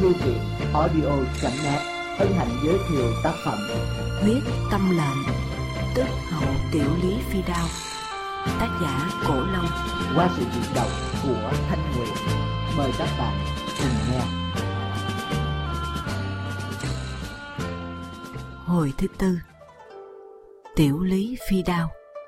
Thư viện audio.net hân hạnh giới thiệu tác phẩm Huyết Tâm Lệnh, tức Hậu Tiểu Lý Phi Đao, tác giả Cổ Long, qua sự diễn đọc của Thanh Nguyệt. Mời các bạn cùng nghe. Hồi thứ tư. Tiểu Lý Phi Đao.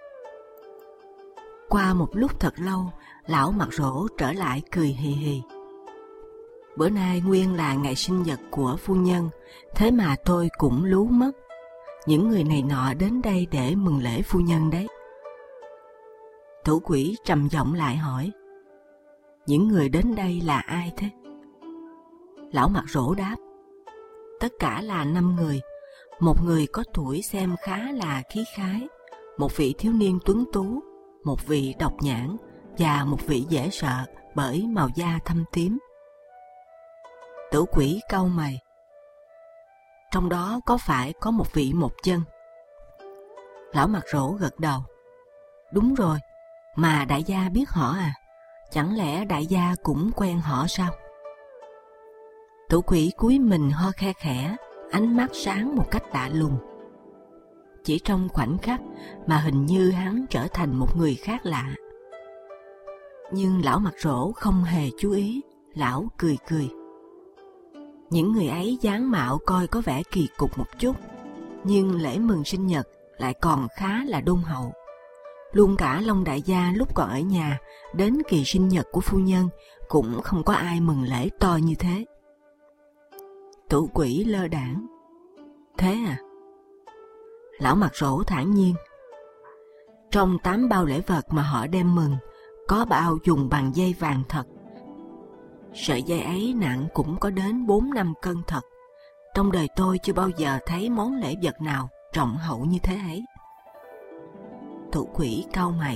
Qua một lúc thật lâu, lão mặt rỗ trở lại cười hì hì. Bữa nay nguyên là ngày sinh nhật của phu nhân, thế mà tôi cũng lú mất. Những người này nọ đến đây để mừng lễ phu nhân đấy. Thủ quỹ trầm giọng lại hỏi: những người đến đây là ai thế? Lão mặt rỗ đáp: tất cả là 5 người. Một người có tuổi xem khá là khí khái, một vị thiếu niên tuấn tú, một vị độc nhãn và một vị dễ sợ bởi màu da thâm tím. Tử quỷ cau mày: trong đó có phải có một vị một chân? Lão mặt rỗ gật đầu: đúng rồi, mà đại gia biết họ à? Chẳng lẽ đại gia cũng quen họ sao? Tử quỷ cúi mình ho khe khẽ, ánh mắt sáng một cách lạ lùng. Chỉ trong khoảnh khắc mà hình như hắn trở thành một người khác lạ. Nhưng lão mặt rỗ không hề chú ý. Lão cười cười. Những người ấy dáng mạo coi có vẻ kỳ cục một chút, nhưng lễ mừng sinh nhật lại còn khá là đôn hậu. Luôn cả Long đại gia lúc còn ở nhà, đến kỳ sinh nhật của phu nhân cũng không có ai mừng lễ to như thế. Tử quỷ lơ đãng: thế à? Lão mặt rỗ thản nhiên: trong 8 bao lễ vật mà họ đem mừng, có bao dùng bằng dây vàng thật. Sợi dây ấy nặng cũng có đến 4-5 cân thật. Trong đời tôi chưa bao giờ thấy món lễ vật nào trọng hậu như thế ấy. Thủ quỷ cau mày: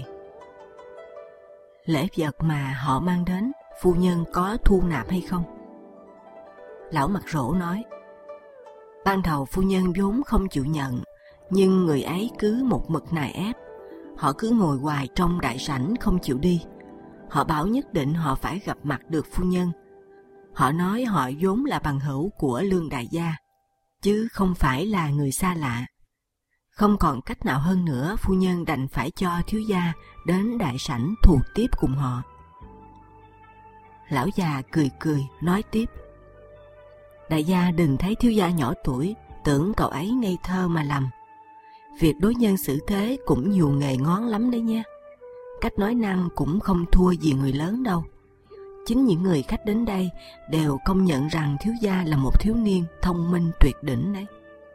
lễ vật mà họ mang đến, phu nhân có thu nạp hay không? Lão mặt rỗ nói: ban đầu phu nhân vốn không chịu nhận, nhưng người ấy cứ một mực nài ép. Họ cứ ngồi hoài trong đại sảnh không chịu đi. Họ bảo nhất định họ phải gặp mặt được phu nhân. Họ nói họ vốn là bằng hữu của Lương đại gia, chứ không phải là người xa lạ. Không còn cách nào hơn nữa, phu nhân đành phải cho thiếu gia đến đại sảnh thù tiếp cùng họ. Lão già cười cười nói tiếp: đại gia đừng thấy thiếu gia nhỏ tuổi, tưởng cậu ấy ngây thơ mà lầm. Việc đối nhân xử thế cũng nhiều nghề ngón lắm đấy nha. Cách nói năng cũng không thua gì người lớn đâu. Chính những người khách đến đây đều công nhận rằng thiếu gia là một thiếu niên thông minh tuyệt đỉnh đấy.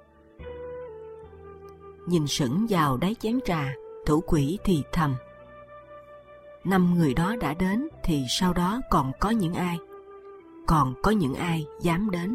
Nhìn sững vào đáy chén trà, thủ quỷ thì thầm: 5 người đó đã đến thì sau đó còn có những ai? Còn có những ai dám đến?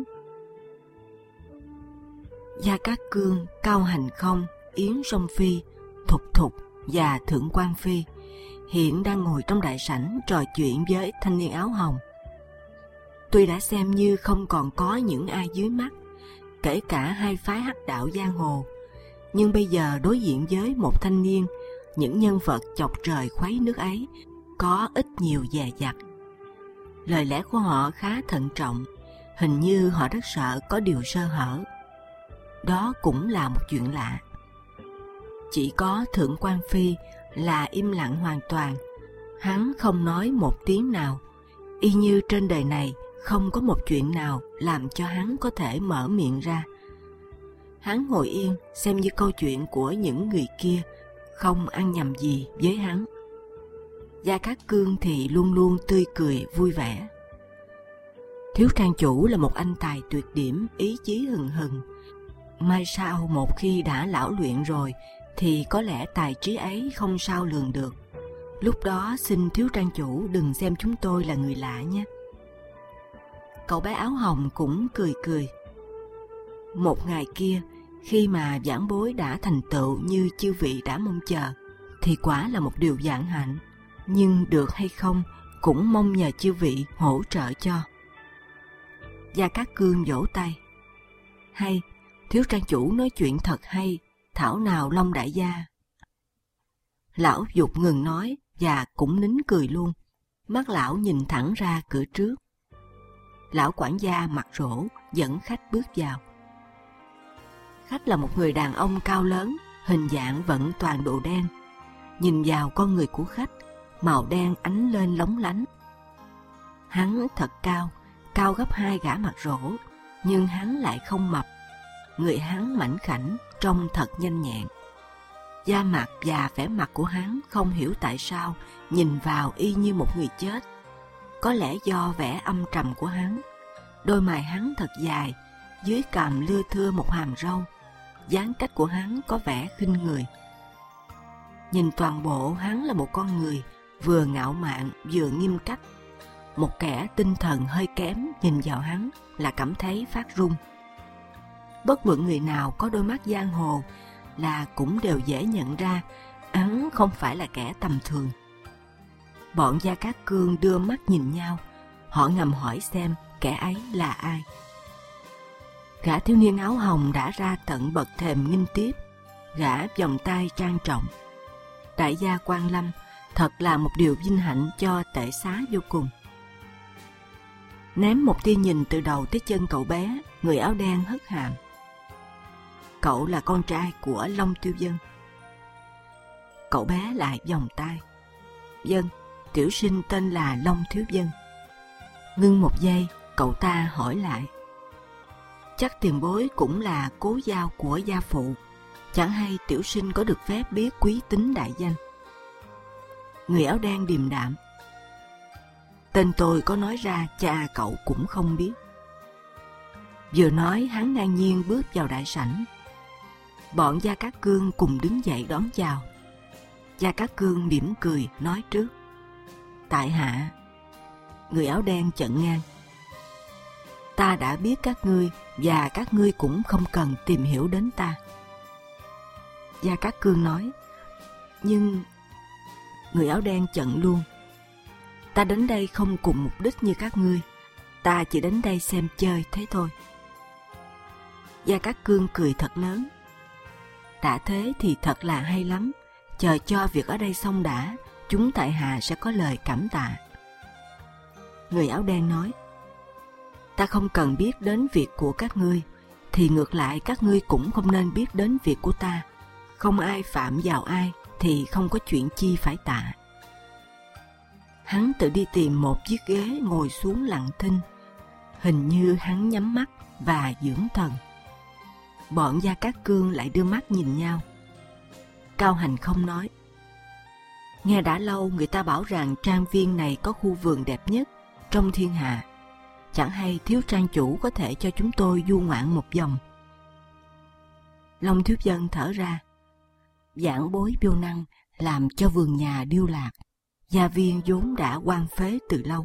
Gia Cát Cương, Cao Hành Không, Yến Song Phi, Thục Thục và Thượng Quan Phi hiện đang ngồi trong đại sảnh trò chuyện với thanh niên áo hồng. Tuy đã xem như không còn có những ai dưới mắt, kể cả hai phái hắc đạo giang hồ, nhưng bây giờ đối diện với một thanh niên, những nhân vật chọc trời khuấy nước ấy có ít nhiều dè dặt. Lời lẽ của họ khá thận trọng, hình như họ rất sợ có điều sơ hở. Đó cũng là một chuyện lạ. Chỉ có Thượng Quan Phi là im lặng hoàn toàn. Hắn không nói một tiếng nào, y như trên đời này không có một chuyện nào làm cho hắn có thể mở miệng ra. Hắn ngồi yên xem như câu chuyện của những người kia không ăn nhầm gì với hắn. Gia Cát Cương thì luôn luôn tươi cười vui vẻ. Thiếu trang chủ là một anh tài tuyệt điểm, ý chí hừng hừng. Mai sau một khi đã lão luyện rồi thì có lẽ tài trí ấy không sao lường được. Lúc đó xin thiếu trang chủ đừng xem chúng tôi là người lạ nhé. Cậu bé áo hồng cũng cười cười. Một ngày kia, khi mà vãn bối đã thành tựu như chư vị đã mong chờ, thì quả là một điều vạn hạnh. Nhưng được hay không cũng mong nhờ chư vị hỗ trợ cho. Gia Cát Cương vỗ tay: hay, thiếu trang chủ nói chuyện thật hay, thảo nào Long đại gia. Lão Dục ngừng nói và cũng nín cười luôn. Mắt lão nhìn thẳng ra cửa trước. lão quản gia mặt rỗ dẫn khách bước vào. Khách là một người đàn ông cao lớn, hình dạng vẫn toàn đồ đen. Nhìn vào con người của khách, màu đen ánh lên lóng lánh. Hắn thật cao, cao gấp 2 gã mặt rỗ, nhưng hắn lại không mập. Người hắn mảnh khảnh, trông thật nhanh nhẹn. Da mặt và vẻ mặt của hắn không hiểu tại sao nhìn vào y như một người chết. Có lẽ do vẻ âm trầm của hắn. Đôi mày hắn thật dài, dưới cằm lưa thưa một hàm râu. Dáng cách của hắn có vẻ khinh người. Nhìn toàn bộ hắn là một con người vừa ngạo mạn vừa nghiêm cách. Một kẻ tinh thần hơi kém nhìn vào hắn là cảm thấy phát run. Bất luận người nào có đôi mắt giang hồ là cũng đều dễ nhận ra hắn không phải là kẻ tầm thường. Bọn Gia Cát Cương đưa mắt nhìn nhau, họ ngầm hỏi xem kẻ ấy là ai. Gã thiếu niên áo hồng đã ra tận bậc thềm nghênh tiếp, gã vòng tay trang trọng. Đại gia Quan Lâm thật là một điều vinh hạnh cho tể xá vô cùng. Ném một tia nhìn từ đầu tới chân cậu bé, người áo đen hất hàm. Cậu là con trai của Long Tiêu Vân. Cậu bé lại vòng tay. Vâng, tiểu sinh tên là Long Thiếu Vân. Ngưng một giây, cậu ta hỏi lại. Chắc tiền bối cũng là cố giao của gia phụ, chẳng hay tiểu sinh có được phép biết quý tính đại danh. Người áo đen điềm đạm. Tên tôi có nói ra cha cậu cũng không biết. Vừa nói hắn ngang nhiên bước vào đại sảnh. Bọn Gia Cát Cương cùng đứng dậy đón chào. Gia Cát Cương mỉm cười nói trước. Tại hạ. Người áo đen chặn ngang. Ta đã biết các ngươi và các ngươi cũng không cần tìm hiểu đến ta. Gia Cát Cương nói. Nhưng... Người áo đen chặn luôn. Ta đến đây không cùng mục đích như các ngươi. Ta chỉ đến đây xem chơi thế thôi. Gia Cát Cương cười thật lớn. Đã thế thì thật là hay lắm. Chờ cho việc ở đây xong đã, chúng tại hạ sẽ có lời cảm tạ. Người áo đen nói. Ta không cần biết đến việc của các ngươi, thì ngược lại các ngươi cũng không nên biết đến việc của ta. Không ai phạm vào ai thì không có chuyện chi phải tạ. Hắn tự đi tìm một chiếc ghế ngồi xuống lặng thinh. Hình như hắn nhắm mắt và dưỡng thần. Bọn Gia Cát Cương lại đưa mắt nhìn nhau. Cao Hành không nói. Nghe đã lâu người ta bảo rằng trang viên này có khu vườn đẹp nhất trong thiên hạ. Chẳng hay thiếu trang chủ có thể cho chúng tôi du ngoạn một vòng. Long Thiếu Vân thở ra. Vãn bối vô năng làm cho vườn nhà điêu lạc. Gia viên vốn đã hoang phế từ lâu.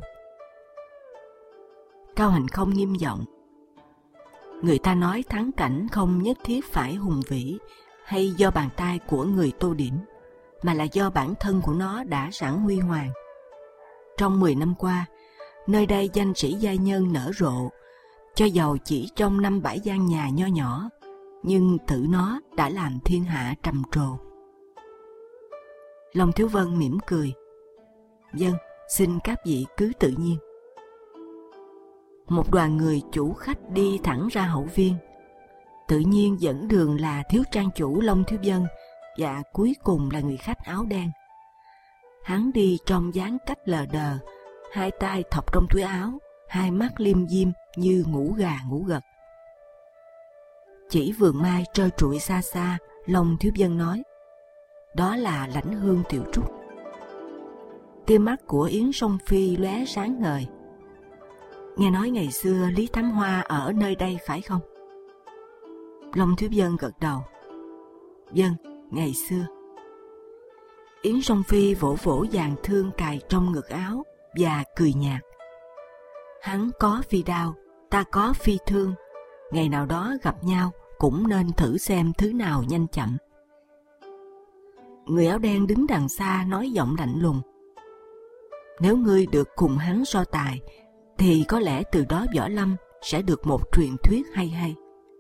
Cao Hành không nghiêm giọng. Người ta nói thắng cảnh không nhất thiết phải hùng vĩ hay do bàn tay của người tô điểm, mà là do bản thân của nó đã sẵn huy hoàng. Trong 10 năm qua, nơi đây danh sĩ giai nhân nở rộ, cho dầu chỉ trong 5-7 gian nhà nho nhỏ, nhưng tự nó đã làm thiên hạ trầm trồ. Long Thiếu Vân mỉm cười. Vâng, xin các vị cứ tự nhiên. Một đoàn người chủ khách đi thẳng ra hậu viên. Tự nhiên dẫn đường là thiếu trang chủ Long Thiếu Vân và cuối cùng là người khách áo đen. Hắn đi trong dáng cách lờ đờ, hai tay thọc trong túi áo, hai mắt liêm diêm như ngủ gà ngủ gật. Chỉ vườn mai trơ trụi xa xa, Long Thiếu Vân nói. Đó là Lãnh Hương Tiểu Trúc. Tia mắt của Yến Song Phi lóe sáng ngời. Nghe nói ngày xưa Lý Thám Hoa ở nơi đây phải không? Long Thiếu Vân gật đầu. Vâng, ngày xưa. Yến Song Phi vỗ vỗ dàn thương cài trong ngực áo và cười nhạt. Hắn có phi đao, ta có phi thương. Ngày nào đó gặp nhau cũng nên thử xem thứ nào nhanh chậm. Người áo đen đứng đằng xa nói giọng lạnh lùng. Nếu ngươi được cùng hắn so tài, thì có lẽ từ đó Võ Lâm sẽ được một truyền thuyết hay hay.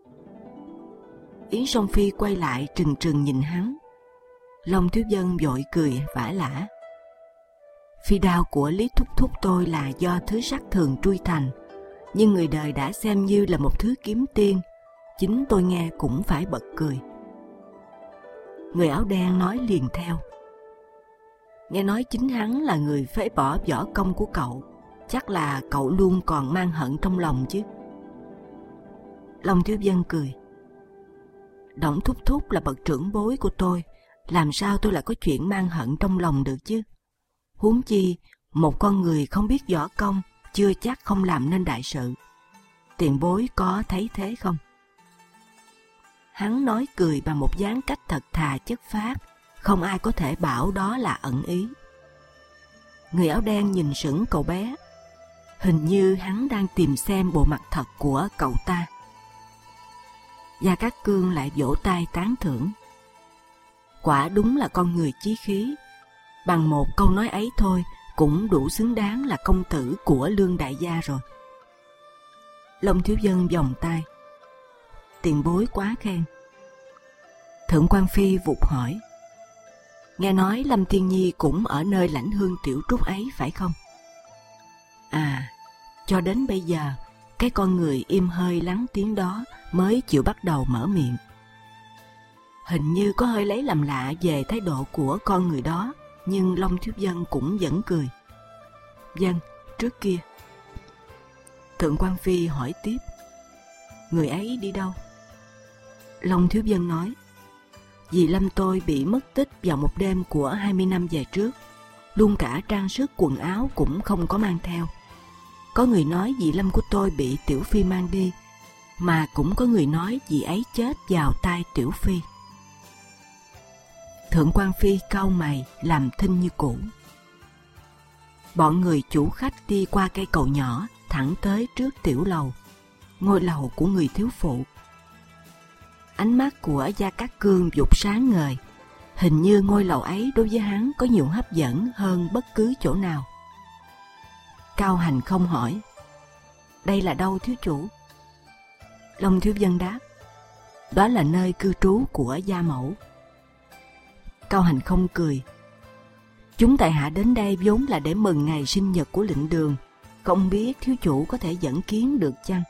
Yến Song Phi quay lại trừng trừng nhìn hắn. Long Thiếu Vân vội cười vả lả. Phi đao của Lý Thúc Thúc tôi là do thứ sắt thường trui thành, nhưng người đời đã xem như là một thứ kiếm tiên. Chính tôi nghe cũng phải bật cười. Người áo đen nói liền theo: nghe nói chính hắn là người phế bỏ võ công của cậu, chắc là cậu luôn còn mang hận trong lòng chứ. Long Thiếu Vân cười: Đổng Thúc Thúc là bậc trưởng bối của tôi, làm sao tôi lại có chuyện mang hận trong lòng được chứ? Huống chi một con người không biết võ công chưa chắc không làm nên đại sự. Tiền bối có thấy thế không? Hắn nói cười bằng một dáng cách thật thà chất phác, không ai có thể bảo đó là ẩn ý. Người áo đen nhìn sững cậu bé, hình như hắn đang tìm xem bộ mặt thật của cậu ta. Gia Cát Cương lại vỗ tay tán thưởng: quả đúng là con người chí khí, bằng một câu nói ấy thôi cũng đủ xứng đáng là công tử của Lương đại gia rồi. Long Thiếu Vân vòng tay: tiền bối quá khen. Thượng quan Phi vụt hỏi: nghe nói Lâm Tiên Nhi cũng ở nơi lãnh hương tiểu trúc ấy phải không? À, cho đến bây giờ cái con người im hơi lắng tiếng đó mới chịu bắt đầu mở miệng. Hình như có hơi lấy làm lạ về thái độ của con người đó, nhưng Long Thiếu Vân cũng vẫn cười. Vâng, trước kia. Thượng quan Phi hỏi tiếp: người ấy đi đâu? Long Thiếu Vân nói: dì Lâm tôi bị mất tích vào một đêm của 20 năm về trước, luôn cả trang sức quần áo cũng không có mang theo. Có người nói dì Lâm của tôi bị Tiểu Phi mang đi, mà cũng có người nói dì ấy chết vào tay Tiểu Phi. Thượng quan Phi cau mày làm thinh như cũ. Bọn người chủ khách đi qua cây cầu nhỏ thẳng tới trước tiểu lầu, ngôi lầu của người thiếu phụ. Ánh mắt của Gia Cát Cương vụt sáng ngời, hình như ngôi lầu ấy đối với hắn có nhiều hấp dẫn hơn bất cứ chỗ nào. Cao Hành Không hỏi: đây là đâu thiếu chủ? Long Thiếu Vân đáp: đó là nơi cư trú của gia mẫu. Cao Hành Không cười: chúng tại hạ đến đây vốn là để mừng ngày sinh nhật của lệnh đường, không biết thiếu chủ có thể dẫn kiến được chăng?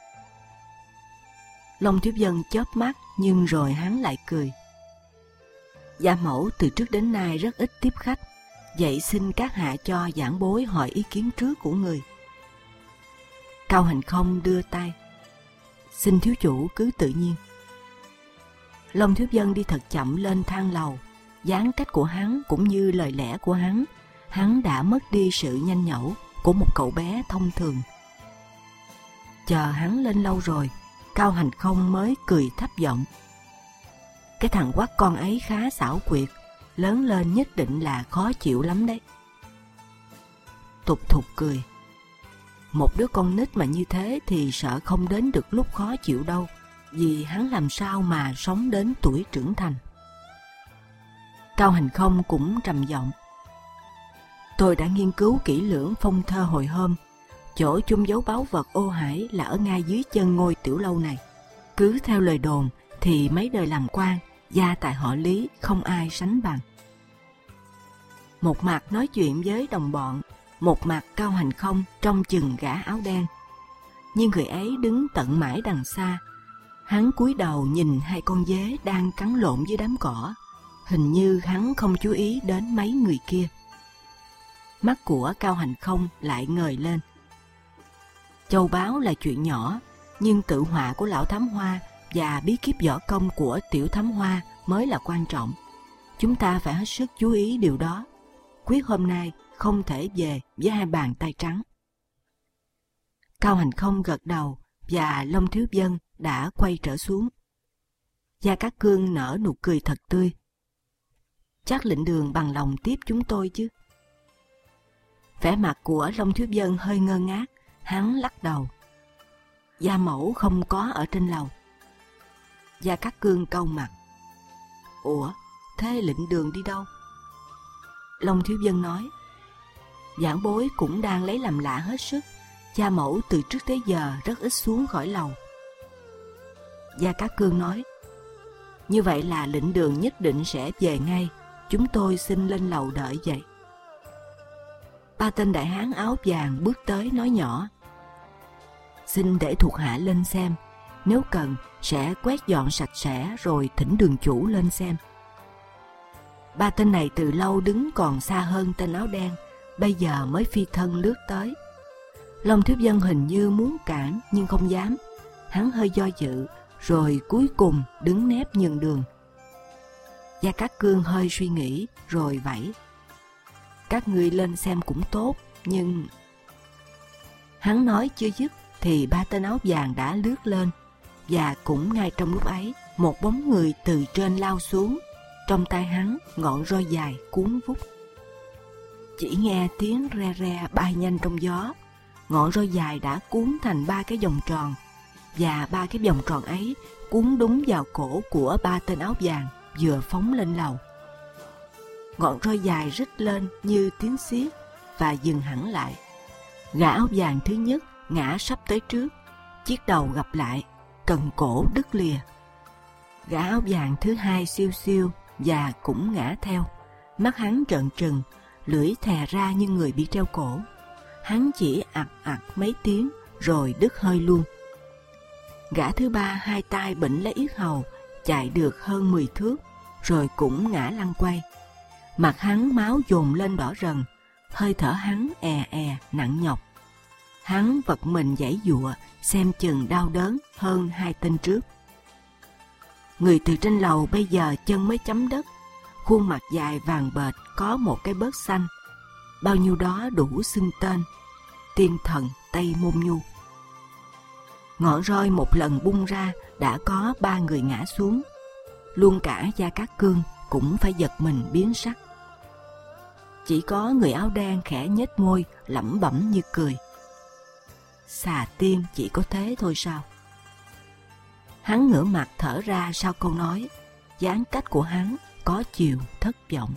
Long Thiếu Vân chớp mắt, nhưng rồi hắn lại cười: gia mẫu từ trước đến nay rất ít tiếp khách, vậy xin các hạ cho giảng bối hỏi ý kiến trước của người. Cao Hành Không đưa tay: xin thiếu chủ cứ tự nhiên. Long Thiếu Vân đi thật chậm lên thang lầu, dáng cách của hắn cũng như lời lẽ của hắn đã mất đi sự nhanh nhẩu của một cậu bé thông thường. Chờ hắn lên lâu rồi, Cao Hành Không mới cười thấp giọng: cái thằng quắt con ấy khá xảo quyệt, lớn lên nhất định là khó chịu lắm đấy. Tục Thục cười: một đứa con nít mà như thế thì sợ không đến được lúc khó chịu đâu, vì hắn làm sao mà sống đến tuổi trưởng thành. Cao Hành Không cũng trầm giọng: tôi đã nghiên cứu kỹ lưỡng phong thơ hồi hôm, chỗ chôn giấu báu vật ô hải là ở ngay dưới chân ngôi tiểu lâu này. Cứ theo lời đồn thì mấy đời làm quan, gia tài họ Lý không ai sánh bằng. Một mặt nói chuyện với đồng bọn, một mặt Cao Hành Không trông chừng gã áo đen. Nhưng người ấy đứng tận mãi đằng xa. Hắn cúi đầu nhìn hai con dế đang cắn lộn dưới đám cỏ. Hình như hắn không chú ý đến mấy người kia. Mắt của Cao Hành Không lại ngời lên. Châu báu là chuyện nhỏ, nhưng tự họa của lão thám hoa và bí kíp võ công của tiểu thám hoa mới là quan trọng. Chúng ta phải hết sức chú ý điều đó. Quyết hôm nay không thể về với hai bàn tay trắng. Cao Hành Không gật đầu và Long Thiếu Vân đã quay trở xuống. Gia Cát Cương nở nụ cười thật tươi: chắc lệnh đường bằng lòng tiếp chúng tôi chứ? Vẻ mặt của Long Thiếu Vân hơi ngơ ngác, hắn lắc đầu: gia mẫu không có ở trên lầu. Gia Cát Cương cau mặt: ủa, thế lệnh đường đi đâu? Long Thiếu Vân nói: giảng bối cũng đang lấy làm lạ hết sức, gia mẫu từ trước tới giờ rất ít xuống khỏi lầu. Gia Cát Cương nói: như vậy là lệnh đường nhất định sẽ về ngay, chúng tôi xin lên lầu đợi vậy. Ba tên đại hán áo vàng bước tới nói nhỏ: xin để thuộc hạ lên xem, nếu cần sẽ quét dọn sạch sẽ rồi thỉnh đường chủ lên xem. Ba tên này từ lâu đứng còn xa hơn tên áo đen, bây giờ mới phi thân lướt tới. Long Thiếu Vân hình như muốn cản nhưng không dám, hắn hơi do dự rồi cuối cùng đứng nép nhường đường. Gia Cát Cương hơi suy nghĩ rồi vẫy: các ngươi lên xem cũng tốt, nhưng... Hắn nói chưa dứt thì ba tên áo vàng đã lướt lên, và cũng ngay trong lúc ấy một bóng người từ trên lao xuống, trong tay hắn ngọn roi dài cuốn vút. Chỉ nghe tiếng re re bay nhanh trong gió, ngọn roi dài đã cuốn thành ba cái vòng tròn, và ba cái vòng tròn ấy cuốn đúng vào cổ của ba tên áo vàng vừa phóng lên lầu. Ngọn roi dài rít lên như tiếng xiết và dừng hẳn lại. Gã áo vàng thứ nhất ngã sắp tới trước, chiếc đầu gặp lại, cần cổ đứt lìa. Gã áo vàng thứ hai siêu siêu và cũng ngã theo, mắt hắn trợn trừng, lưỡi thè ra như người bị treo cổ. Hắn chỉ ặc ặc mấy tiếng rồi đứt hơi luôn. Gã thứ ba hai tay bỉnh lấy yết hầu, chạy được hơn 10 thước rồi cũng ngã lăn quay. Mặt hắn máu dồn lên đỏ rần, hơi thở hắn è è nặng nhọc. Hắn vật mình giãy giụa, xem chừng đau đớn hơn hai tên trước. Người từ trên lầu bây giờ chân mới chấm đất, khuôn mặt dài vàng bệch có một cái bớt xanh, bao nhiêu đó đủ xưng tên: tiên thần Tây Môn Nhu. Ngọn roi một lần bung ra đã có ba người ngã xuống, luôn cả Gia Cát Cương cũng phải giật mình biến sắc. Chỉ có người áo đen khẽ nhếch môi lẩm bẩm như cười: xà tiên chỉ có thế thôi sao? Hắn ngửa mặt thở ra sau câu nói, dáng cách của hắn có chiều thất vọng.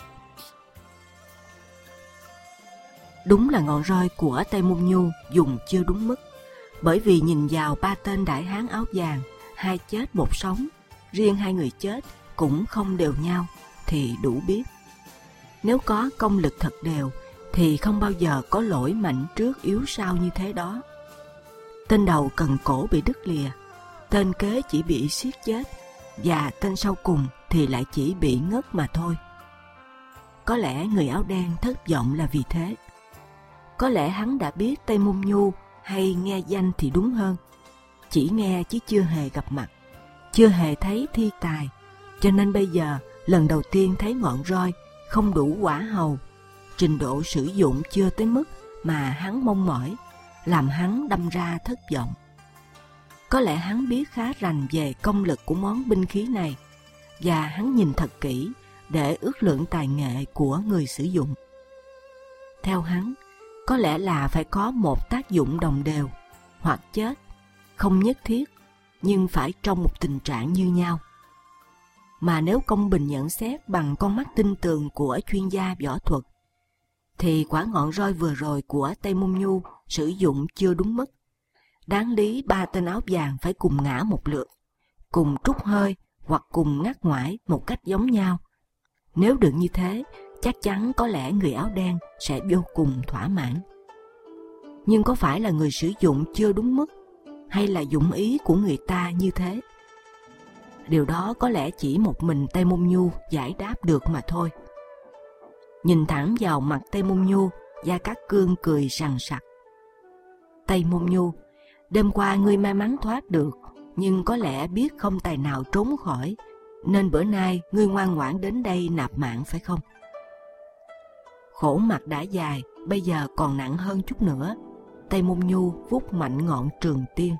Đúng là ngọn roi của Tây Môn Nhu dùng chưa đúng mức, bởi vì nhìn vào ba tên đại hán áo vàng, hai chết một sống, riêng hai người chết cũng không đều nhau, thì đủ biết. Nếu có công lực thật đều thì không bao giờ có lỗi mạnh trước yếu sau như thế đó. Tên đầu cần cổ bị đứt lìa, tên kế chỉ bị siết chết, và tên sau cùng thì lại chỉ bị ngất mà thôi. Có lẽ người áo đen thất vọng là vì thế. Có lẽ hắn đã biết Tây Môn Nhu, hay nghe danh thì đúng hơn, chỉ nghe chứ chưa hề gặp mặt, chưa hề thấy thi tài, cho nên bây giờ lần đầu tiên thấy ngọn roi không đủ quả hầu, trình độ sử dụng chưa tới mức mà hắn mong mỏi, làm hắn đâm ra thất vọng. Có lẽ hắn biết khá rành về công lực của món binh khí này, và hắn nhìn thật kỹ để ước lượng tài nghệ của người sử dụng. Theo hắn, có lẽ là phải có một tác dụng đồng đều, hoặc chết, không nhất thiết, nhưng phải trong một tình trạng như nhau. Mà nếu công bình nhận xét bằng con mắt tinh tường của chuyên gia võ thuật, thì quả ngọn roi vừa rồi của Tây Môn Nhu sử dụng chưa đúng mức. Đáng lý ba tên áo vàng phải cùng ngã một lượt, cùng trút hơi hoặc cùng ngắt ngoải một cách giống nhau. Nếu được như thế, chắc chắn có lẽ người áo đen sẽ vô cùng thỏa mãn. Nhưng có phải là người sử dụng chưa đúng mức, hay là dụng ý của người ta như thế? Điều đó có lẽ chỉ một mình Tây Môn Nhu giải đáp được mà thôi. Nhìn thẳng vào mặt Tây Môn Nhu, Gia Cát Cương cười sằng sặc. Tây Môn Nhu, đêm qua ngươi may mắn thoát được, nhưng có lẽ biết không tài nào trốn khỏi, nên bữa nay ngươi ngoan ngoãn đến đây nạp mạng phải không? Khổ mặt đã dài, bây giờ còn nặng hơn chút nữa. Tây Môn Nhu vút mạnh ngọn trường tiên.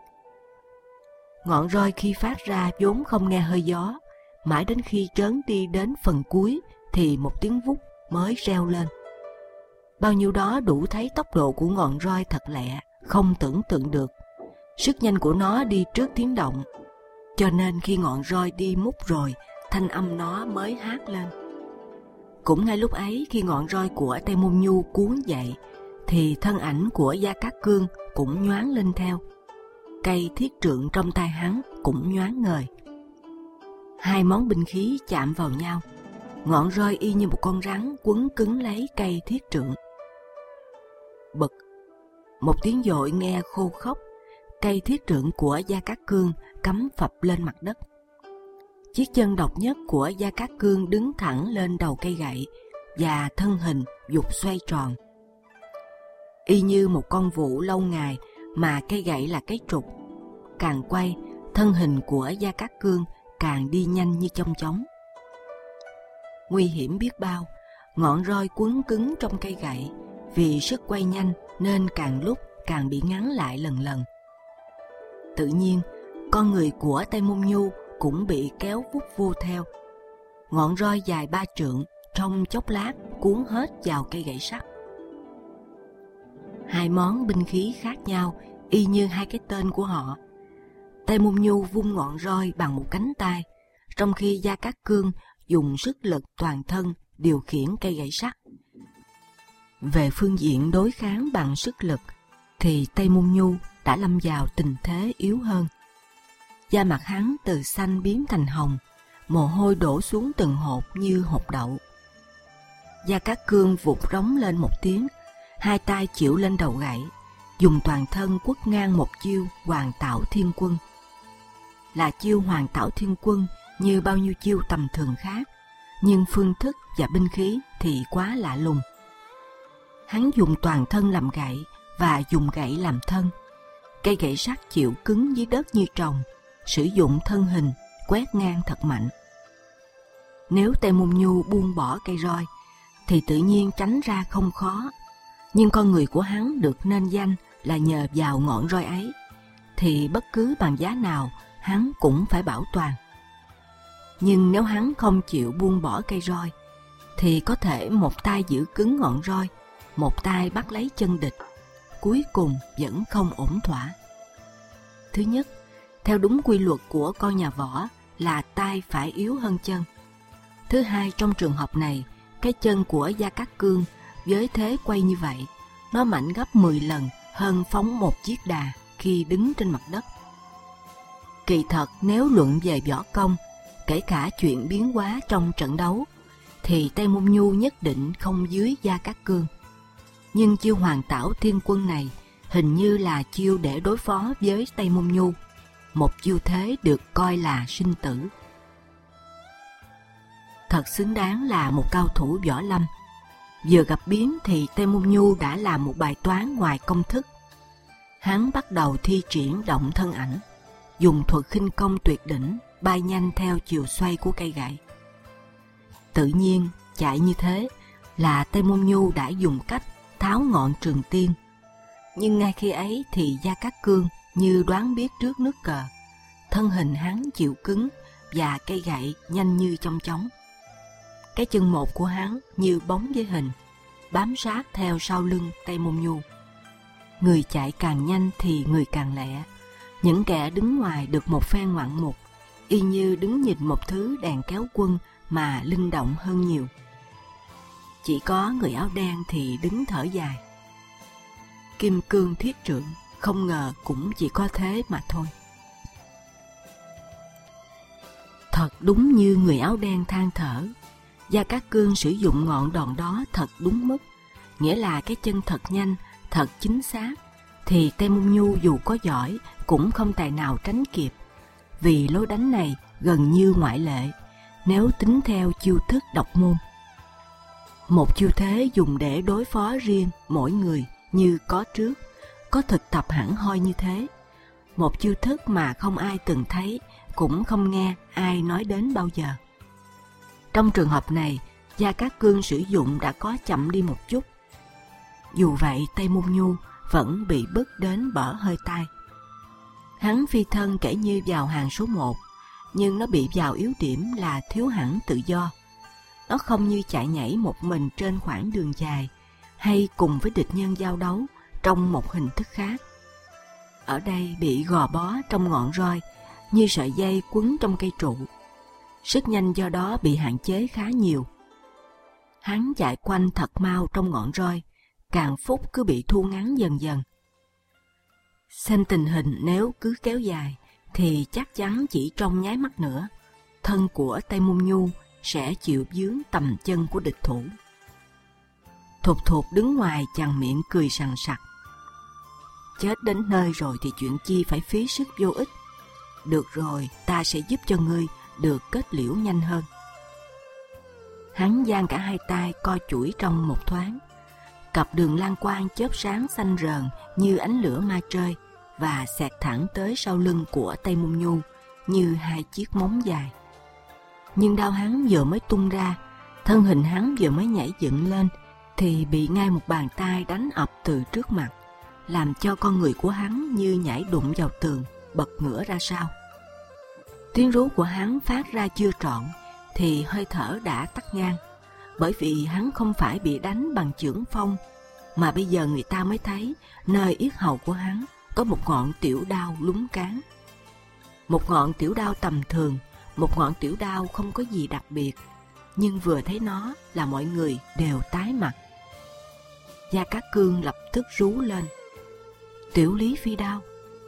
Ngọn roi khi phát ra vốn không nghe hơi gió, mãi đến khi trớn đi đến phần cuối thì một tiếng vút mới reo lên. Bao nhiêu đó đủ thấy tốc độ của ngọn roi thật lẹ, không tưởng tượng được. Sức nhanh của nó đi trước tiếng động, cho nên khi ngọn roi đi mút rồi, thanh âm nó mới hát lên. Cũng ngay lúc ấy, khi ngọn roi của Tây Môn Nhu cuốn dậy, thì thân ảnh của Gia Cát Cương cũng nhoáng lên theo. Cây thiết trượng trong tay hắn cũng nhoáng ngời. Hai món binh khí chạm vào nhau, ngọn roi y như một con rắn quấn cứng lấy cây thiết trượng. Bực, một tiếng dội nghe khô khốc, cây thiết trượng của Gia Cát Cương cắm phập lên mặt đất. Chiếc chân độc nhất của Gia Cát Cương đứng thẳng lên đầu cây gậy và thân hình giục xoay tròn. Y như một con vũ lâu ngày mà cây gậy là cái trục. Càng quay, thân hình của Gia Cát Cương càng đi nhanh như chong chóng. Nguy hiểm biết bao, ngọn roi quấn cứng trong cây gậy, vì sức quay nhanh nên càng lúc càng bị ngắn lại lần lần. Tự nhiên, con người của Tây Môn Nhu cũng bị kéo vút vô theo. Ngọn roi dài 3 trượng trong chốc lát cuốn hết vào cây gậy sắt. Hai món binh khí khác nhau, y như hai cái tên của họ. Tây Môn Nhu vung ngọn roi bằng một cánh tay, trong khi Gia Cát Cương dùng sức lực toàn thân điều khiển cây gậy sắt. Về phương diện đối kháng bằng sức lực, thì Tây Môn Nhu đã lâm vào tình thế yếu hơn. Da mặt hắn từ xanh biến thành hồng, mồ hôi đổ xuống từng hột như hột đậu. Gia Cát Cương vụt rống lên một tiếng, hai tay chịu lên đầu gậy, dùng toàn thân quất ngang một chiêu Hoàng Tảo Thiên Quân. Là chiêu Hoàng Tảo Thiên Quân như bao nhiêu chiêu tầm thường khác, nhưng phương thức và binh khí thì quá lạ lùng. Hắn dùng toàn thân làm gậy và dùng gậy làm thân. Cây gậy sắt chịu cứng dưới đất như trồng, sử dụng thân hình quét ngang thật mạnh. Nếu Tây Môn Nhu buông bỏ cây roi, thì tự nhiên tránh ra không khó. Nhưng con người của hắn được nên danh là nhờ vào ngọn roi ấy, thì bất cứ bằng giá nào hắn cũng phải bảo toàn. Nhưng nếu hắn không chịu buông bỏ cây roi, thì có thể một tay giữ cứng ngọn roi, một tay bắt lấy chân địch, cuối cùng vẫn không ổn thỏa. Thứ nhất, theo đúng quy luật của con nhà võ là tay phải yếu hơn chân. Thứ hai, trong trường hợp này, cái chân của Gia Cát Cương với thế quay như vậy, nó mạnh gấp 10 lần hơn phóng một chiếc đà khi đứng trên mặt đất. Kỳ thật nếu luận về võ công, kể cả chuyện biến hóa trong trận đấu, thì Tây Môn Nhu nhất định không dưới Gia Cát Cương. Nhưng chiêu Hoàng Tảo Thiên Quân này hình như là chiêu để đối phó với Tây Môn Nhu, một chiêu thế được coi là sinh tử. Thật xứng đáng là một cao thủ võ lâm. Vừa gặp biến thì Tây Môn Nhu đã làm một bài toán ngoài công thức. Hắn bắt đầu thi triển động thân ảnh, dùng thuật khinh công tuyệt đỉnh, bay nhanh theo chiều xoay của cây gậy. Tự nhiên chạy như thế là Tây Môn Nhu đã dùng cách tháo ngọn trường tiên. Nhưng ngay khi ấy thì Gia Cát Cương như đoán biết trước nước cờ, thân hình hắn chịu cứng và cây gậy nhanh như chong chóng. Cái chân một của hắn như bóng với hình, bám sát theo sau lưng Tây Môn Nhu. Người chạy càng nhanh thì người càng lẹ. Những kẻ đứng ngoài được một phen ngoạn mục, y như đứng nhìn một thứ đèn kéo quân mà linh động hơn nhiều. Chỉ có người áo đen thì đứng thở dài. Kim cương thiết trượng, không ngờ cũng chỉ có thế mà thôi. Thật đúng như người áo đen than thở, Gia Cát Cương sử dụng ngọn đòn đó thật đúng mức, nghĩa là cái chân thật nhanh, thật chính xác, thì Tây Môn Nhu dù có giỏi cũng không tài nào tránh kịp, vì lối đánh này gần như ngoại lệ nếu tính theo chiêu thức độc môn. Một chiêu thế dùng để đối phó riêng mỗi người như có trước, có thực tập hẳn hoi như thế. Một chiêu thức mà không ai từng thấy, cũng không nghe ai nói đến bao giờ. Trong trường hợp này, Gia Cát Cương sử dụng đã có chậm đi một chút. Dù vậy, Tây Môn Nhu vẫn bị bức đến bở hơi tai. Hắn phi thân kể như vào hàng số 1, nhưng nó bị vào yếu điểm là thiếu hẳn tự do. Nó không như chạy nhảy một mình trên khoảng đường dài, hay cùng với địch nhân giao đấu trong một hình thức khác. Ở đây bị gò bó trong ngọn roi, như sợi dây quấn trong cây trụ. Sức nhanh do đó bị hạn chế khá nhiều. Hắn chạy quanh thật mau trong ngọn roi, càng phút cứ bị thu ngắn dần dần. Xem tình hình nếu cứ kéo dài, thì chắc chắn chỉ trong nháy mắt nữa, thân của Tây Môn Nhu sẽ chịu vướng tầm chân của địch thủ. Thục Thục đứng ngoài chằn miệng cười sằng sặc. chết đến nơi rồi thì chuyện chi phải phí sức vô ích. Được rồi, ta sẽ giúp cho ngươi được kết liễu nhanh hơn. Hắn giang cả hai tay co chuỗi trong một thoáng. Cặp đường lan quang chớp sáng xanh rờn như ánh lửa ma trời và xẹt thẳng tới sau lưng của Tây Môn Nhu như hai chiếc móng dài. Nhưng đao hắn vừa mới tung ra, thân hình hắn vừa mới nhảy dựng lên thì bị ngay một bàn tay đánh ập từ trước mặt, làm cho con người của hắn như nhảy đụng vào tường, bật ngửa ra sau. Tiếng rú của hắn phát ra chưa trọn thì hơi thở đã tắt ngang, bởi vì hắn không phải bị đánh bằng chưởng phong, mà bây giờ người ta mới thấy nơi yết hầu của hắn có một ngọn tiểu đao lúng cán. Một ngọn tiểu đao tầm thường, một ngọn tiểu đao không có gì đặc biệt, nhưng vừa thấy nó là mọi người đều tái mặt. Gia Cát Cương lập tức rú lên: Tiểu Lý Phi Đao!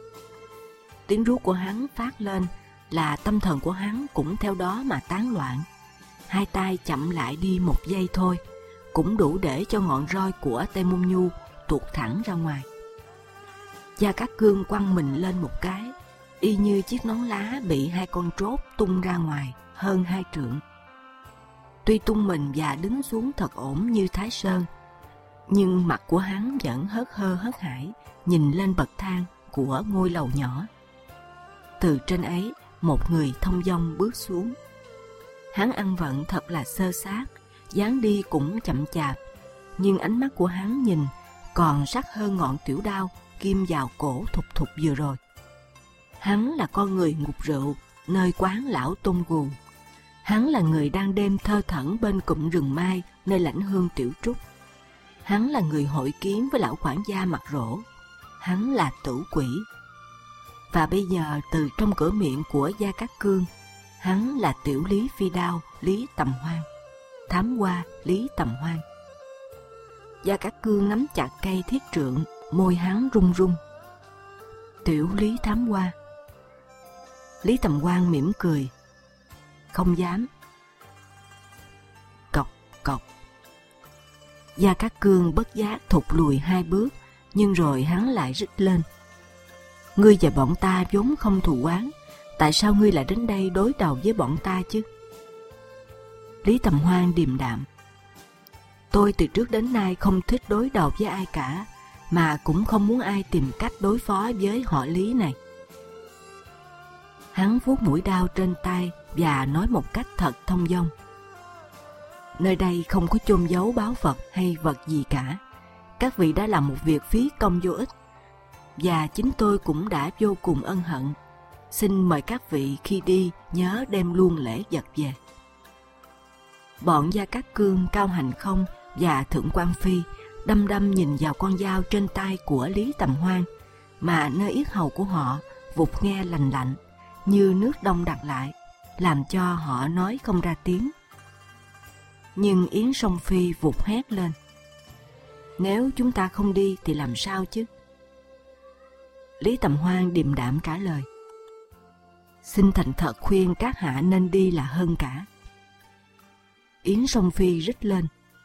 Tiếng rú của hắn phát lên là tâm thần của hắn cũng theo đó mà tán loạn. Hai tay chậm lại đi một giây thôi, cũng đủ để cho ngọn roi của Tây Môn Nhu tuột thẳng ra ngoài. Gia Cát Cương quăng mình lên một cái, y như chiếc nón lá bị hai con trốt tung ra ngoài hơn 2 trượng. Tuy tung mình và đứng xuống thật ổn như Thái Sơn, nhưng mặt của hắn vẫn hớt hơ hớt hải nhìn lên bậc thang của ngôi lầu nhỏ. Từ trên ấy, một người thông dong bước xuống. Hắn ăn vận thật là sơ sát, dáng đi cũng chậm chạp, nhưng ánh mắt của hắn nhìn còn sắc hơn ngọn tiểu đao kim vào cổ thục thục vừa rồi. Hắn là con người ngục rượu nơi quán lão Tôn Gù. Hắn là người đang đêm thơ thẩn bên cụm rừng mai nơi lãnh hương tiểu trúc. Hắn là người hội kiến với lão quản gia mặt rỗ. Hắn là Tử Quỷ. Và bây giờ từ trong cửa miệng của Gia Cát Cương, hắn là Tiểu Lý Phi Đao Lý Tầm Hoan, thám hoa Lý Tầm Hoan. Gia Cát Cương nắm chặt cây thiết trượng, môi hắn run run. Tiểu Lý thám hoa. Lý Tầm Hoan mỉm cười: Không dám. Cộc cộc. Gia Cát Cương bất giác thụt lùi 2 bước, nhưng rồi hắn lại rít lên: Ngươi và bọn ta vốn không thù oán, tại sao ngươi lại đến đây đối đầu với bọn ta chứ? Lý Tầm Hoan điềm đạm: Tôi từ trước đến nay không thích đối đầu với ai cả, mà cũng không muốn ai tìm cách đối phó với họ Lý này. Hắn vuốt mũi đao trên tay và nói một cách thật thông dong: Nơi đây không có chôn giấu báu vật hay vật gì cả. Các vị đã làm một việc phí công vô ích, và chính tôi cũng đã vô cùng ân hận. Xin mời các vị khi đi nhớ đem luôn lễ vật về. Bọn Gia Cát Cương, Cao Hành Không và Thượng Quan Phi đăm đăm nhìn vào con dao trên tay của Lý Tầm Hoan, mà nơi yết hầu của họ vụt nghe lành lạnh như nước đông đặc lại, làm cho họ nói không ra tiếng. Nhưng Yến Song Phi vụt hét lên: Nếu chúng ta không đi thì làm sao chứ? Lý Tầm Hoan điềm đạm trả lời: Xin thành thật khuyên các hạ nên đi là hơn cả. Yến Song Phi rít lên: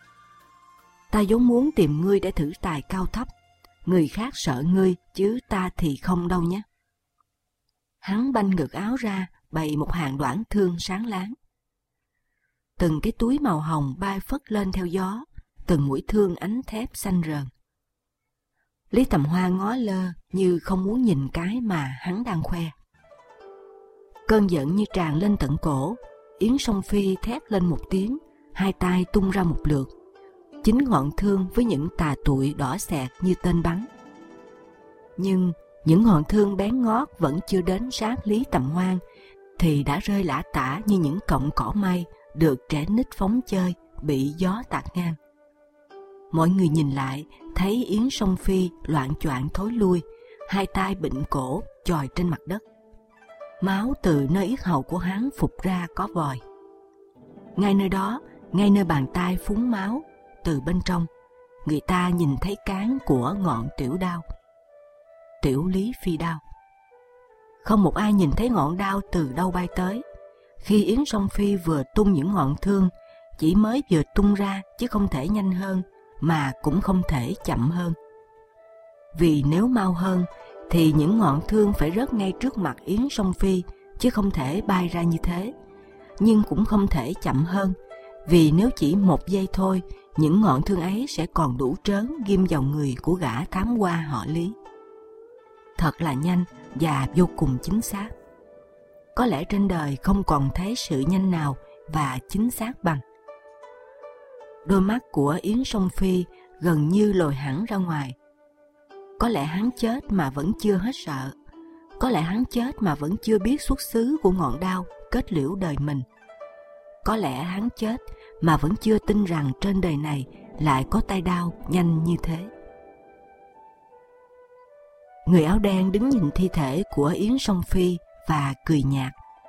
Ta vốn muốn tìm ngươi để thử tài cao thấp, người khác sợ ngươi chứ ta thì không đâu nhé. Hắn banh ngực áo ra, bày một hàng đoản thương sáng láng. Từng cái túi màu hồng bay phất lên theo gió, từng mũi thương ánh thép xanh rờn. Lý Tầm Hoan ngó lơ như không muốn nhìn cái mà hắn đang khoe. Cơn giận như tràn lên tận cổ, Yến Song Phi thét lên một tiếng, hai tay tung ra một lượt, 9 ngọn thương với những tà tụi đỏ xẹt như tên bắn. Nhưng những ngọn thương bén ngót vẫn chưa đến sát Lý Tầm Hoan thì đã rơi lả tả như những cọng cỏ mây được trẻ nít phóng chơi bị gió tạt ngang. Mọi người nhìn lại thấy Yến Song Phi loạng choạng thối lui, hai tay bịnh cổ chòi trên mặt đất. Máu từ nơi yết hầu của hắn phụt ra có vòi. Ngay nơi đó, ngay nơi bàn tay phúng máu, từ bên trong người ta nhìn thấy cán của ngọn tiểu đao. Tiểu Lý Phi Đao. Không một ai nhìn thấy ngọn đao từ đâu bay tới. Khi Yến Song Phi vừa tung những ngọn thương, chỉ mới vừa tung ra chứ không thể nhanh hơn, mà cũng không thể chậm hơn. vì nếu mau hơn thì những ngọn thương phải rớt ngay trước mặt Yến Song Phi, chứ không thể bay ra như thế. Nhưng cũng không thể chậm hơn, vì nếu chỉ 1 giây thôi, những ngọn thương ấy sẽ còn đủ trớn ghim vào người của gã thám hoa họ Lý. Thật là nhanh và vô cùng chính xác. Có lẽ trên đời không còn thấy sự nhanh nào và chính xác bằng. Đôi mắt của Yến Song Phi gần như lồi hẳn ra ngoài. Có lẽ hắn chết mà vẫn chưa hết sợ. Có lẽ hắn chết mà vẫn chưa biết xuất xứ của ngọn đao kết liễu đời mình. Có lẽ hắn chết mà vẫn chưa tin rằng trên đời này lại có tay đao nhanh như thế. Người áo đen đứng nhìn thi thể của Yến Song Phi và cười nhạt.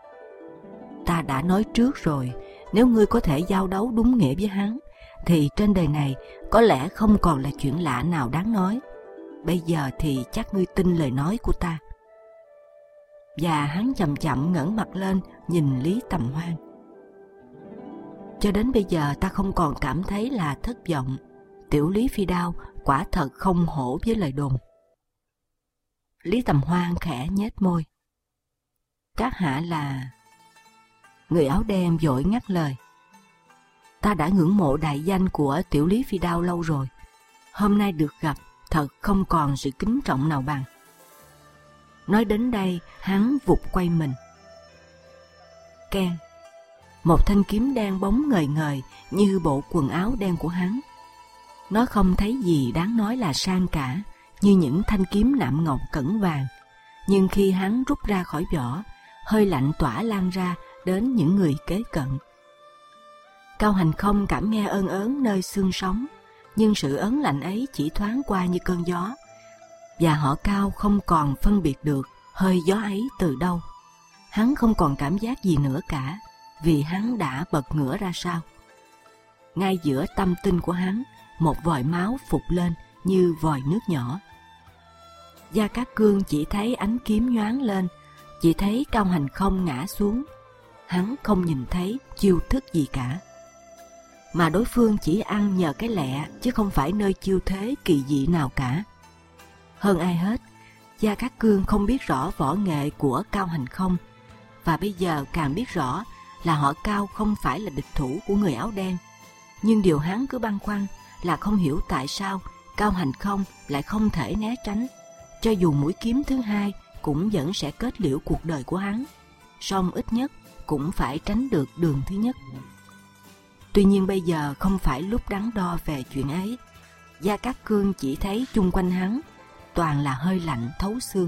Ta đã nói trước rồi, nếu ngươi có thể giao đấu đúng nghĩa với hắn, thì trên đời này có lẽ không còn là chuyện lạ nào đáng nói. Bây giờ thì chắc ngươi tin lời nói của ta. Và hắn chậm chậm ngẩng mặt lên nhìn Lý Tầm Hoan. Cho đến bây giờ ta không còn cảm thấy là thất vọng. Tiểu Lý Phi Đao quả thật không hổ với lời đồn. Lý Tầm Hoan khẽ nhếch môi. Các hạ là... Người áo đen vội ngắt lời. Ta đã ngưỡng mộ đại danh của Tiểu Lý Phi Đao lâu rồi. Hôm nay được gặp, thật không còn sự kính trọng nào bằng. Nói đến đây, hắn vụt quay mình. Keng. Một thanh kiếm đen bóng ngời ngời như bộ quần áo đen của hắn. Nó không thấy gì đáng nói là sang cả, như những thanh kiếm nạm ngọc cẩn vàng. Nhưng khi hắn rút ra khỏi vỏ, hơi lạnh tỏa lan ra đến những người kế cận. Cao Hành Không cảm nghe ơn ớn nơi xương sống, nhưng sự ớn lạnh ấy chỉ thoáng qua như cơn gió, và họ Cao không còn phân biệt được hơi gió ấy từ đâu. Hắn không còn cảm giác gì nữa cả, vì hắn đã bật ngửa ra sau. Ngay giữa tâm tinh của hắn, một vòi máu phụt lên như vòi nước nhỏ. Gia Cát Cương chỉ thấy ánh kiếm nhoáng lên, chỉ thấy Cao Hành Không ngã xuống. Hắn không nhìn thấy chiêu thức gì cả. Mà đối phương chỉ ăn nhờ cái lẹ, chứ không phải nơi chiêu thế kỳ dị nào cả. Hơn ai hết, Gia Cát Cương không biết rõ võ nghệ của Cao Hành Không, và bây giờ càng biết rõ là họ Cao không phải là địch thủ của người áo đen. Nhưng điều hắn cứ băn khoăn là không hiểu tại sao Cao Hành Không lại không thể né tránh. Cho dù mũi kiếm thứ hai cũng vẫn sẽ kết liễu cuộc đời của hắn, song ít nhất cũng phải tránh được đường thứ nhất. Tuy nhiên bây giờ không phải lúc đắn đo về chuyện ấy. Gia Cát Cương chỉ thấy chung quanh hắn toàn là hơi lạnh thấu xương.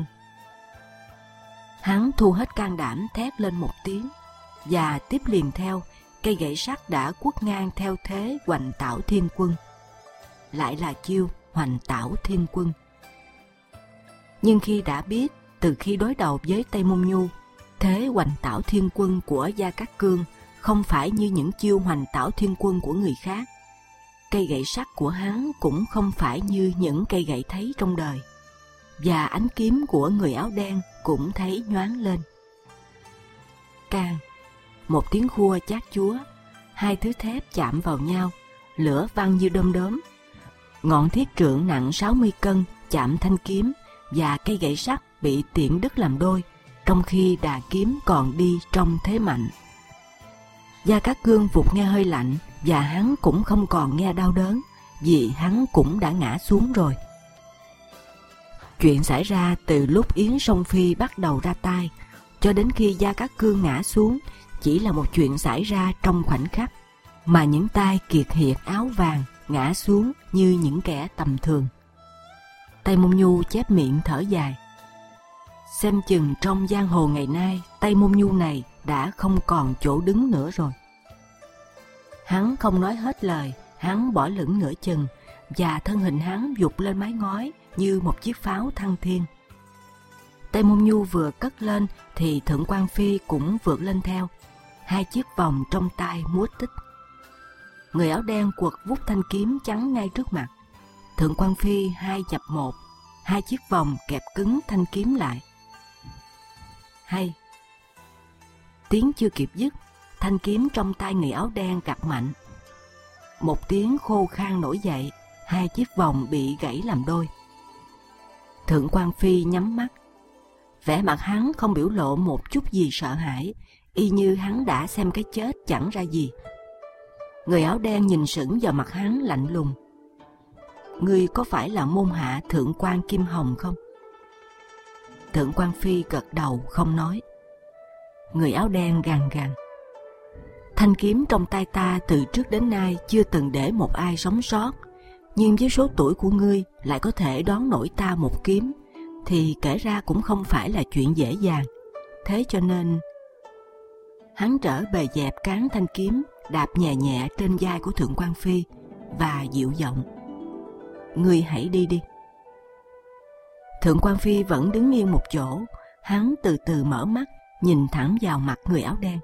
Hắn thu hết can đảm thét lên một tiếng, và tiếp liền theo cây gậy sắt đã quất ngang theo thế Hoành Tảo Thiên Quân. Lại là chiêu Hoành Tảo Thiên Quân. Nhưng khi đã biết từ khi đối đầu với Tây Môn Nhu, thế Hoành Tảo Thiên Quân của Gia Cát Cương không phải như những chiêu Hoành Tảo Thiên Quân của người khác. Cây gậy sắt của hắn cũng không phải như những cây gậy thấy trong đời, và ánh kiếm của người áo đen cũng thấy nhoáng lên. Càng, một tiếng khua chát chúa, hai thứ thép chạm vào nhau, lửa văng như đom đóm. Ngọn thiết trượng nặng 60 cân chạm thanh kiếm, và cây gậy sắt bị tiện đứt làm đôi, trong khi đà kiếm còn đi trong thế mạnh. Gia Cát Cương vụt nghe hơi lạnh, và hắn cũng không còn nghe đau đớn, vì hắn cũng đã ngã xuống rồi. Chuyện xảy ra từ lúc Yến Song Phi bắt đầu ra tay, cho đến khi Gia Cát Cương ngã xuống, chỉ là một chuyện xảy ra trong khoảnh khắc, mà những tay kiệt hiệt áo vàng ngã xuống như những kẻ tầm thường. Tây Môn Nhu chép miệng thở dài. Xem chừng trong giang hồ ngày nay, Tây Môn Nhu này đã không còn chỗ đứng nữa rồi. Hắn không nói hết lời, hắn bỏ lửng nửa chừng, và thân hình hắn vụt lên mái ngói như một chiếc pháo thăng thiên. Tây Môn Nhu vừa cất lên thì Thượng Quan Phi cũng vượt lên theo, hai chiếc vòng trong tay múa tích. Người áo đen quật vút thanh kiếm chắn ngay trước mặt. Thượng Quan Phi hai chập một, hai chiếc vòng kẹp cứng thanh kiếm lại. Hay! Tiếng chưa kịp dứt, thanh kiếm trong tay người áo đen gặt mạnh. Một tiếng khô khan nổi dậy, hai chiếc vòng bị gãy làm đôi. Thượng quan Phi nhắm mắt, vẻ mặt hắn không biểu lộ một chút gì sợ hãi, y như hắn đã xem cái chết chẳng ra gì. Người áo đen nhìn sững vào mặt hắn lạnh lùng. Ngươi có phải là môn hạ Thượng quan Kim Hồng không? Thượng quan Phi gật đầu không nói. Người áo đen gằn gằn. Thanh kiếm trong tay ta từ trước đến nay chưa từng để một ai sống sót, nhưng với số tuổi của ngươi lại có thể đón nổi ta một kiếm, thì kể ra cũng không phải là chuyện dễ dàng. Thế cho nên... Hắn trở bề dẹp cán thanh kiếm, đạp nhẹ nhẹ trên vai của Thượng quan Phi và dịu giọng. Ngươi hãy đi đi. Thượng quan Phi vẫn đứng yên một chỗ. Hắn từ từ mở mắt, nhìn thẳng vào mặt người áo đen.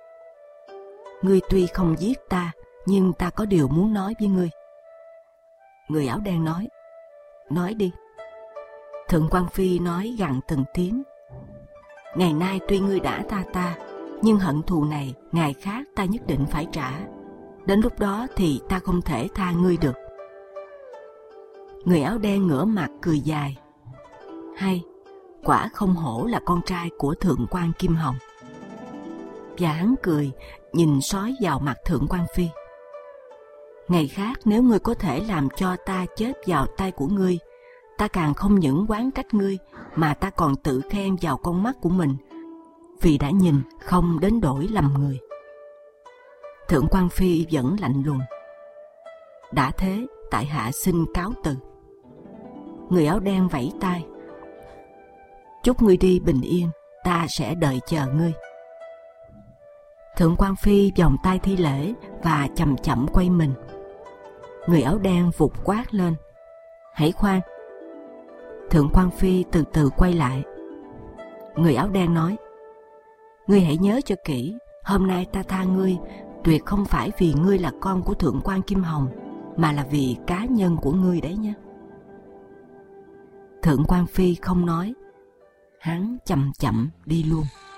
Ngươi tuy không giết ta, nhưng ta có điều muốn nói với ngươi. Người áo đen nói. Nói đi. Thượng quan Phi nói gằn từng tiếng. Ngày nay tuy ngươi đã tha ta, nhưng hận thù này ngày khác ta nhất định phải trả. Đến lúc đó thì ta không thể tha ngươi được. Người áo đen ngửa mặt cười dài. Hay, quả không hổ là con trai của Thượng quan Kim Hồng. Và hắn cười, nhìn sói vào mặt Thượng quan Phi. Ngày khác nếu ngươi có thể làm cho ta chết vào tay của ngươi, ta càng không những oán trách ngươi, mà ta còn tự khen vào con mắt của mình, vì đã nhìn không đến đổi lầm người. Thượng quan Phi vẫn lạnh lùng. Đã thế, tại hạ xin cáo từ. Người áo đen vẫy tay. Chúc ngươi đi bình yên, ta sẽ đợi chờ ngươi. Thượng quan Phi vòng tay thi lễ và chậm chậm quay mình. Người áo đen vụt quát lên. Hãy khoan. Thượng quan Phi từ từ quay lại. Người áo đen nói. Ngươi hãy nhớ cho kỹ, hôm nay ta tha ngươi tuyệt không phải vì ngươi là con của Thượng quan Kim Hồng, mà là vì cá nhân của ngươi đấy nhé. Thượng quan Phi không nói. Hắn chậm chậm đi luôn.